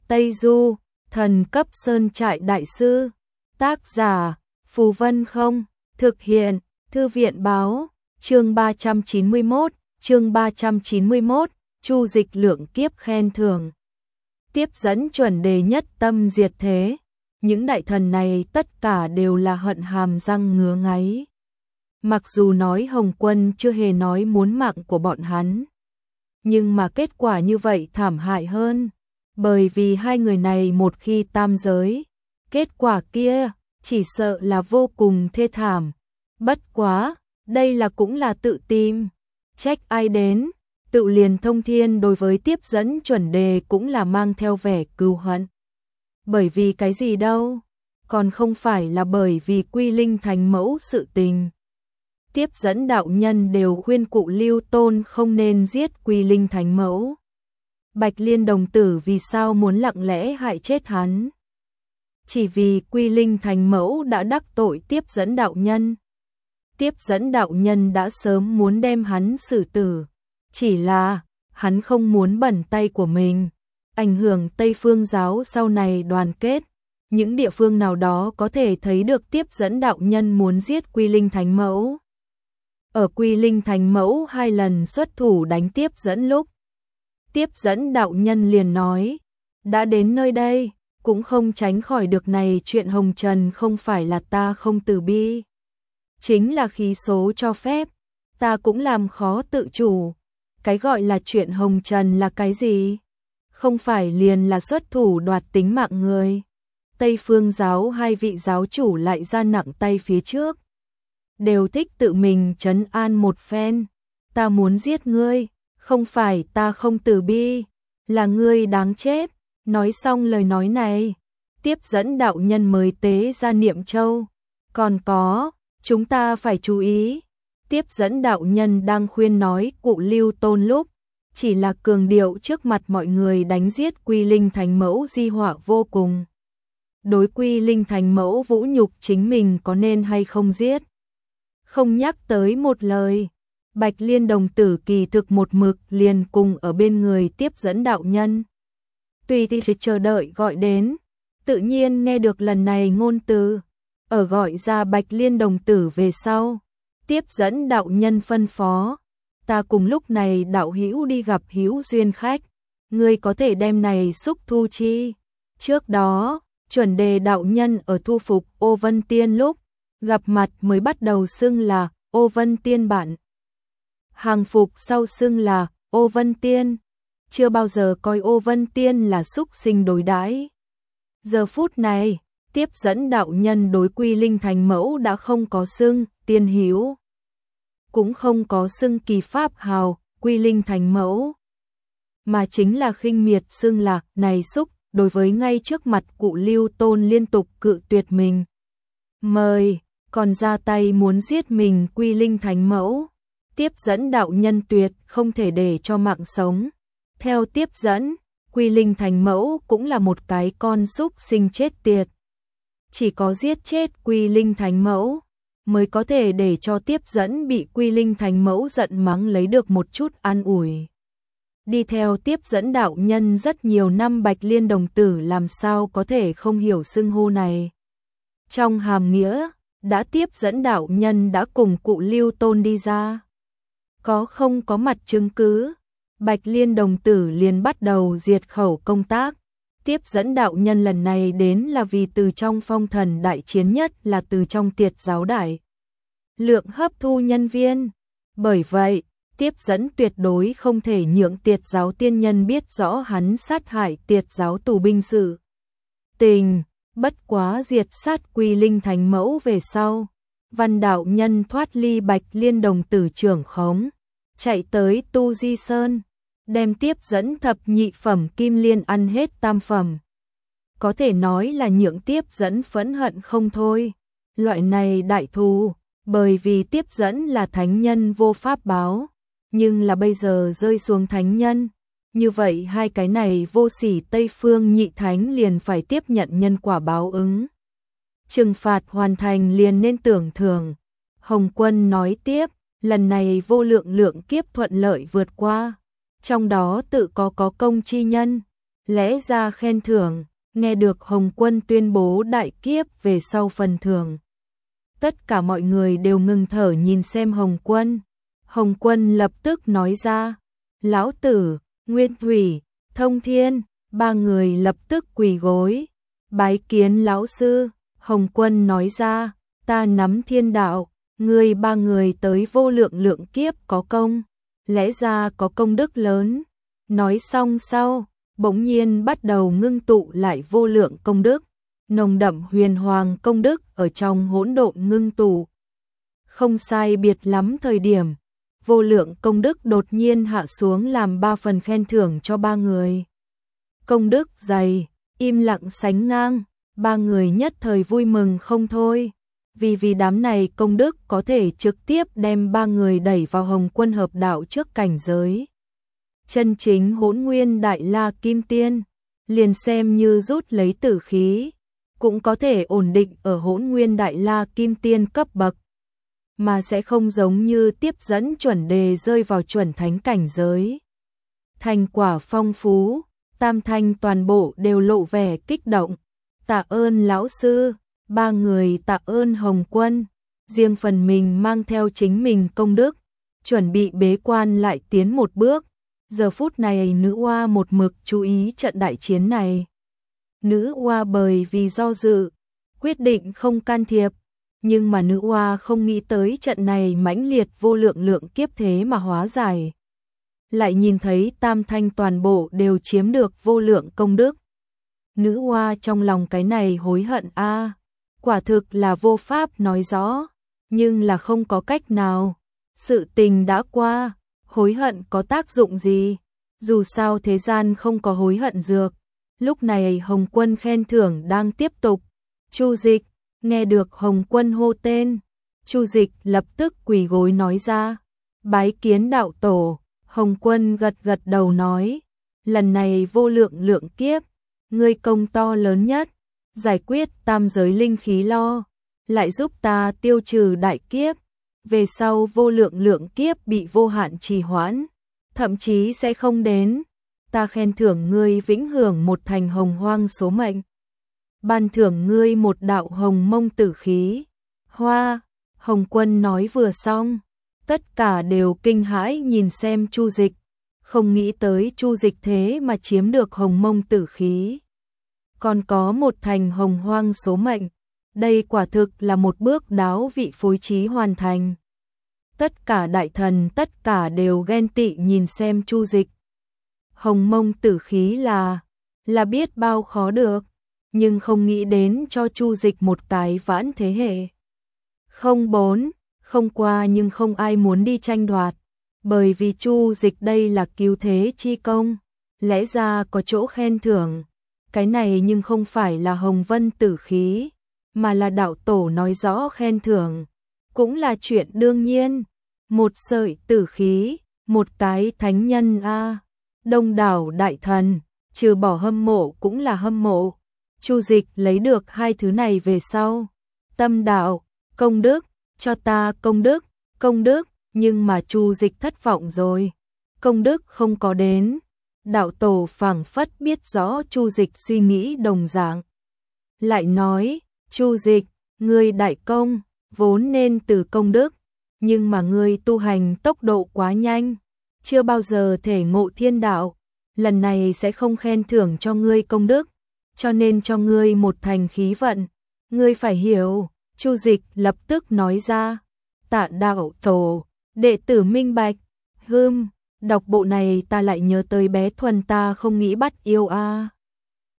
Tây Du, thần cấp sơn trại đại sư. Tác giả, Phù Vân Không, thực hiện, Thư viện báo, chương 391, Chu Dịch lượng kiếp khen thưởng. Tiếp dẫn chuẩn đề nhất tâm diệt thế, những đại thần này tất cả đều là hận hàm răng ngứa ngáy. Mặc dù nói Hồng Quân chưa hề nói muốn mạng của bọn hắn, nhưng mà kết quả như vậy thảm hại hơn, bởi vì hai người này một khi tam giới, kết quả kia chỉ sợ là vô cùng thê thảm. Bất quá, đây là cũng là tự tìm, trách ai đến, tự liền Thông Thiên đối với tiếp dẫn chuẩn đề cũng là mang theo vẻ cừu hận. Bởi vì cái gì đâu, còn không phải là bởi vì quy linh thành mẫu sự tình. Tiếp dẫn đạo nhân đều khuyên cụ Lưu Tôn không nên giết quy linh thánh mẫu. Bạch Liên đồng tử vì sao muốn lặng lẽ hại chết hắn? Chỉ vì quy linh thánh mẫu đã đắc tội tiếp dẫn đạo nhân. Tiếp dẫn đạo nhân đã sớm muốn đem hắn xử tử, chỉ là hắn không muốn bẩn tay của mình, ảnh hưởng Tây Phương giáo sau này đoàn kết. Những địa phương nào đó có thể thấy được tiếp dẫn đạo nhân muốn giết quy linh thánh mẫu. Ở quy linh thánh mẫu hai lần xuất thủ đánh tiếp dẫn lúc, tiếp dẫn đạo nhân liền nói, đã đến nơi đây, cũng không tránh khỏi được này chuyện hồng trần không phải là ta không từ bi. Chính là khí số cho phép, ta cũng làm khó tự chủ. Cái gọi là chuyện hồng trần là cái gì? Không phải liền là xuất thủ đoạt tính mạng người. Tây Phương giáo hai vị giáo chủ lại ra nặng tay phía trước, đều thích tự mình trấn an một phen. Ta muốn giết ngươi, không phải ta không từ bi, là ngươi đáng chết. Nói xong lời nói này, tiếp dẫn đạo nhân mới tế ra niệm châu. Còn có, chúng ta phải chú ý. Tiếp dẫn đạo nhân đang khuyên nói cụ Lưu Tôn lúc, chỉ là cường điệu trước mặt mọi người đánh giết quy linh thánh mẫu di họa vô cùng. Đối quy linh thánh mẫu vũ nhục chính mình có nên hay không giết? Không nhắc tới một lời. Bạch Liên đồng tử kỳ thực một mực liền cùng ở bên người tiếp dẫn đạo nhân. Tùy thì chờ đợi gọi đến, tự nhiên nghe được lần này ngôn từ. Ở gọi ra Bạch Liên đồng tử về sau, tiếp dẫn đạo nhân phân phó, ta cùng lúc này đạo hữu đi gặp hữu duyên khách, ngươi có thể đem này xúc thu chi. Trước đó, chuẩn đề đạo nhân ở thu phục Ô Vân Tiên lúc, gặp mặt mới bắt đầu xưng là Ô Vân Tiên bạn. Hàng phục sau xưng là Ô Vân Tiên, chưa bao giờ coi Ô Vân Tiên là xúc sinh đối đãi. Giờ phút này, tiếp dẫn đạo nhân đối quy linh thành mẫu đã không có xưng tiên hữu, cũng không có xưng kỳ pháp hào quy linh thành mẫu, mà chính là khinh miệt xưng là này xúc. Đối với ngay trước mặt cụ Lưu Tôn liên tục cự tuyệt mình mời, còn ra tay muốn giết mình quy linh thánh mẫu, tiếp dẫn đạo nhân tuyệt không thể để cho mạng sống. Theo tiếp dẫn, quy linh thánh mẫu cũng là một cái con súc sinh chết tiệt. Chỉ có giết chết quy linh thánh mẫu mới có thể để cho tiếp dẫn bị quy linh thánh mẫu giận mắng lấy được một chút an ủi. Đi theo tiếp dẫn đạo nhân rất nhiều năm Bạch Liên đồng tử làm sao có thể không hiểu xưng hô này. Trong hàm nghĩa, đã tiếp dẫn đạo nhân đã cùng cụ Lưu Tôn đi ra. Có không có mặt chứng cứ, Bạch Liên đồng tử liền bắt đầu diệt khẩu công tác. Tiếp dẫn đạo nhân lần này đến là vì từ trong phong thần đại chiến, nhất là từ trong tiệt giáo đại lượng hấp thu nhân viên. Bởi vậy, tiếp dẫn tuyệt đối không thể nhượng tiệt giáo tiên nhân biết rõ hắn sát hại tiệt giáo tù binh sự tình. Bất quá diệt sát quy linh thánh mẫu về sau, văn đạo nhân thoát ly Bạch Liên đồng tử trưởng khống, chạy tới Tu Di Sơn, đem tiếp dẫn thập nhị phẩm kim liên ăn hết tam phẩm. Có thể nói là nhượng tiếp dẫn phẫn hận không thôi. Loại này đại thù, bởi vì tiếp dẫn là thánh nhân vô pháp báo, nhưng là bây giờ rơi xuống thánh nhân, như vậy hai cái này vô sỉ Tây Phương nhị thánh liền phải tiếp nhận nhân quả báo ứng. Trừng phạt hoàn thành liền nên tưởng thưởng. Hồng Quân nói tiếp, lần này vô lượng lượng kiếp thuận lợi vượt qua, trong đó tự có công chi nhân, Lẽ ra khen thưởng, nghe được Hồng Quân tuyên bố đại kiếp về sau phần thưởng. Tất cả mọi người đều ngừng thở nhìn xem Hồng Quân. Hồng Quân lập tức nói ra, Lão Tử, Nguyên Thủy, Thông Thiên, ba người lập tức quỳ gối. Bái kiến lão sư, Hồng Quân nói ra, ta nắm thiên đạo, ngươi ba người tới vô lượng lượng kiếp có công, lẽ ra có công đức lớn. Nói xong sau, bỗng nhiên bắt đầu ngưng tụ lại vô lượng công đức, nồng đậm huyền hoàng công đức ở trong hỗn độn ngưng tụ. Không sai biệt lắm thời điểm, vô lượng công đức đột nhiên hạ xuống làm 3 phần khen thưởng cho ba người. Công đức dày, im lặng sánh ngang, ba người nhất thời vui mừng không thôi. Vì đám này công đức có thể trực tiếp đem ba người đẩy vào Hồng Quân hợp đạo trước cảnh giới chân chính Hỗn Nguyên Đại La Kim Tiên, liền xem như rút lấy tử khí, cũng có thể ổn định ở Hỗn Nguyên Đại La Kim Tiên cấp bậc, mà sẽ không giống như tiếp dẫn chuẩn đề rơi vào chuẩn thánh cảnh giới. Thành quả phong phú, tam thanh toàn bộ đều lộ vẻ kích động. Tạ ơn lão sư, ba người tạ ơn Hồng Quân, riêng phần mình mang theo chính mình công đức, chuẩn bị bế quan lại tiến một bước. Giờ phút này nữ oa một mực chú ý trận đại chiến này. Nữ oa bởi vì do dự, quyết định không can thiệp, nhưng mà nữ oa không nghĩ tới trận này mãnh liệt vô lượng lượng kiếp thế mà hóa giải. Lại nhìn thấy tam thanh toàn bộ đều chiếm được vô lượng công đức. Nữ oa trong lòng cái này hối hận a, quả thực là vô pháp nói rõ, nhưng là không có cách nào. Sự tình đã qua, hối hận có tác dụng gì? Dù sao thế gian không có hối hận dược. Lúc này Hồng Quân khen thưởng đang tiếp tục. Chu Dịch, nghe được Hồng Quân hô tên, Chu Dịch lập tức quỳ gối nói ra, bái kiến đạo tổ. Hồng Quân gật gật đầu nói, lần này vô lượng lượng kiếp, ngươi công to lớn nhất, giải quyết tam giới linh khí lo, lại giúp ta tiêu trừ đại kiếp, về sau vô lượng lượng kiếp bị vô hạn trì hoãn, thậm chí sẽ không đến, ta khen thưởng ngươi vĩnh hưởng một thành hồng hoang số mệnh, ban thưởng ngươi một đạo hồng mông tử khí. Hoa, Hồng Quân nói vừa xong, tất cả đều kinh hãi nhìn xem Chu Dịch, không nghĩ tới Chu Dịch thế mà chiếm được hồng mông tử khí. Còn có một thành hồng hoang số mệnh, đây quả thực là một bước đáo vị phối trí hoàn thành. Tất cả đại thần tất cả đều ghen tị nhìn xem Chu Dịch. Hồng mông tử khí là biết bao khó được, nhưng không nghĩ đến cho Chu Dịch một cái vãn thế hệ. Không qua nhưng không ai muốn đi tranh đoạt, bởi vì Chu Dịch đây là cứu thế chi công, lẽ ra có chỗ khen thưởng. Cái này nhưng không phải là hồng vân tử khí, mà là đạo tổ nói rõ khen thưởng, cũng là chuyện đương nhiên. Một sợi tử khí, một cái thánh nhân a, đông đảo đại thần, trừ bỏ hâm mộ cũng là hâm mộ. Chu Dịch lấy được hai thứ này về sau, tâm đạo, công đức, cho ta công đức, nhưng mà Chu Dịch thất vọng rồi, công đức không có đến. Đạo tổ phảng phất biết rõ Chu Dịch suy nghĩ đồng dạng, lại nói, Chu Dịch, ngươi đại công, vốn nên từ công đức, nhưng mà ngươi tu hành tốc độ quá nhanh, chưa bao giờ thể ngộ thiên đạo, lần này sẽ không khen thưởng cho ngươi công đức, cho nên cho ngươi một thành khí vận, ngươi phải hiểu. Chu Dịch lập tức nói ra, tạ đạo tổ, đệ tử minh bạch. Đọc bộ này ta lại nhớ tới bé Thuần ta không nghĩ bắt yêu a.